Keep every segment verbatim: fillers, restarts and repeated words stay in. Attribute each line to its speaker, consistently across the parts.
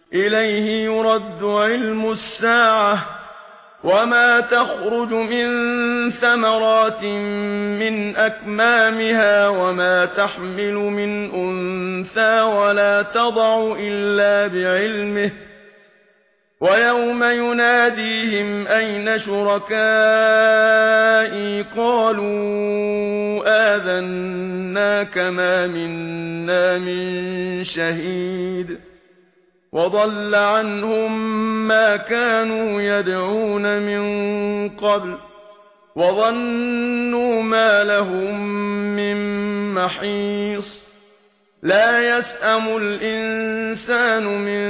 Speaker 1: إليه يرد علم الساعة وما تخرج من ثمرات من أكمامها وما تحمل من أنثى ولا تضع إلا بعلمه ويوم يناديهم أين شركائي قالوا آذناك ما منا من شهيد وضل عنهم ما كانوا يدعون من قبل وظنوا ما لهم من محيص لا يسأم الإنسان من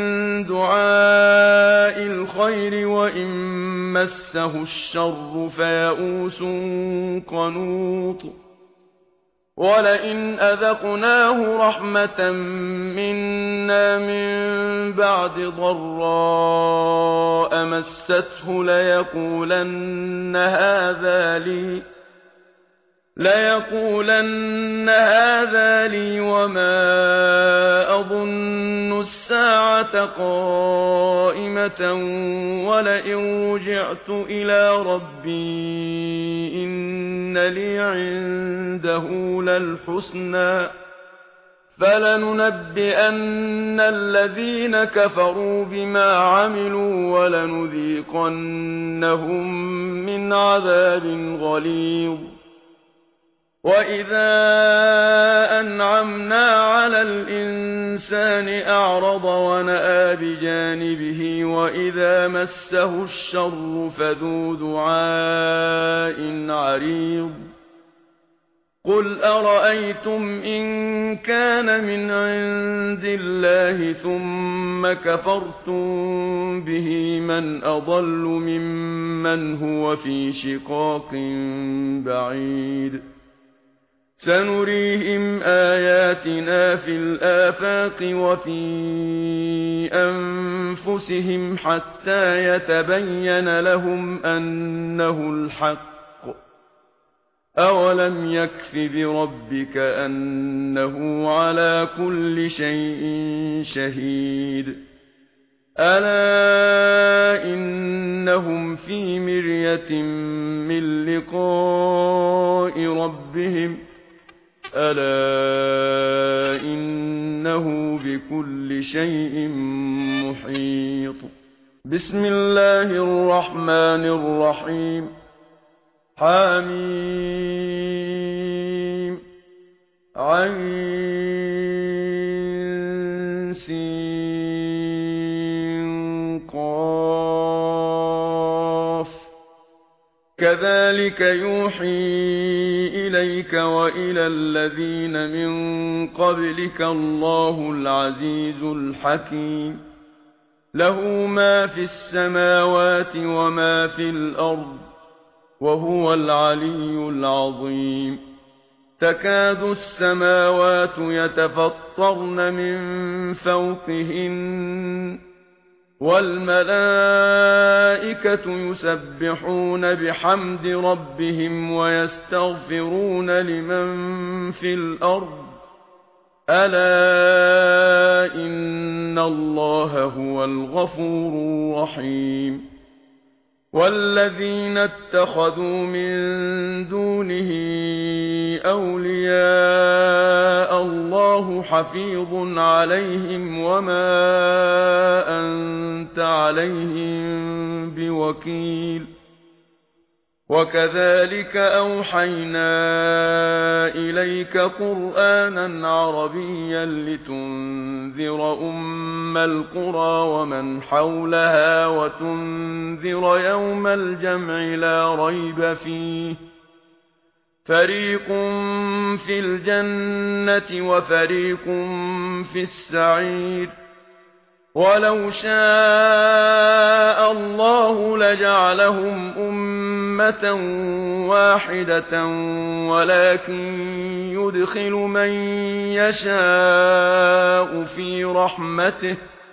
Speaker 1: دعاء الخير وإن مسه الشر فيئوس قنوط ولئن أذقناه رحمة منا من بعد ضراء مسته ليقولن هذا لي ليقولن هذا لي وما أظن الساعة قائمة ولئن رجعت إلى ربي إن لي عنده للحسنى فلننبئن الذين كفروا بما عملوا ولنذيقنهم من عذاب غليظ وَإِذَا أَنْعَمْنَا عَلَى الْإِنسَانِ أَعْرَضَ وَنَأَىٰ بِجَانِبِهِ وَإِذَا مَسَّهُ الشَّرُّ فَذُو دُعَاءٍ عَرِيضٍ قُلْ أَرَأَيْتُمْ إِن كَانَ مِنْ عِندِ اللَّهِ ثُمَّ كَفَرْتُم بِهِ مَنْ أَضَلُّ مِمَّنْ هُوَ فِي شِقَاقٍ بَعِيدٍ سنريهم آياتنا في الآفاق وفي أنفسهم حتى يتبين لهم أنه الحق أولم يكف بربك أنه على كل شيء شهيد ألا إنهم في مرية من لقاء ربهم ألا إنه بكل شيء محيط بسم الله الرحمن الرحيم حميم عين سين قاف كذلك يوحي إليك وإلى الذين من قبلك الله العزيز الحكيم له ما في السماوات وما في الأرض وهو العلي العظيم تكاد السماوات يتفطرن من فوقهن والملائكة يسبحون بحمد ربهم ويستغفرون لمن في الأرض ألا إن الله هو الغفور الرحيم والذين اتخذوا من دونه أولياء الله حفيظ عليهم وما أنت عليهم بوكيل وكذلك أوحينا إليك قرآنا عربيا لتنذر أم القرى ومن حولها وتنذر يوم الجمع لا ريب فيه فريق في الجنة وفريق في السعير ولو شاء الله لجعلهم أمة واحدة ولكن يدخل من يشاء في رحمته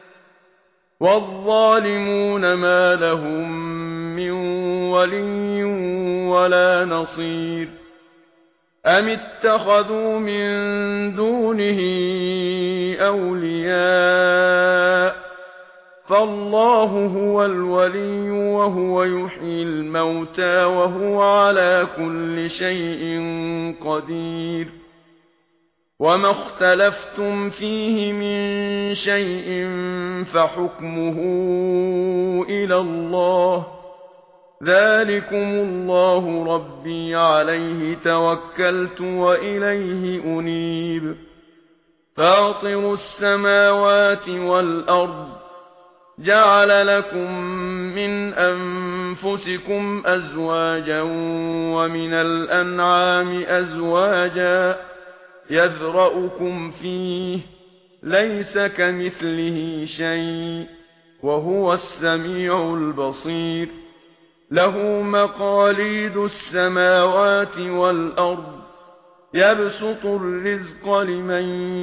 Speaker 1: والظالمون ما لهم من ولي ولا نصير أم اتخذوا من دونه أولياء فالله هو الولي وهو يحيي الموتى وهو على كل شيء قدير. وما اختلفتم فيه من شيء فحكمه إلى الله، ذلكم الله ربي عليه توكلت وإليه أنيب. فاطر السماوات والأرض، جعل لكم من أنفسكم أزواجا ومن الأنعام أزواجا يذرأكم فيه، ليس كمثله شيء وهو السميع البصير. له مقاليد السماوات والأرض، يبسط الرزق لمن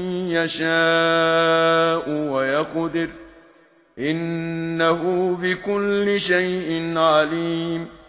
Speaker 1: يشاء ويقدر، إنه بكل شيء عليم.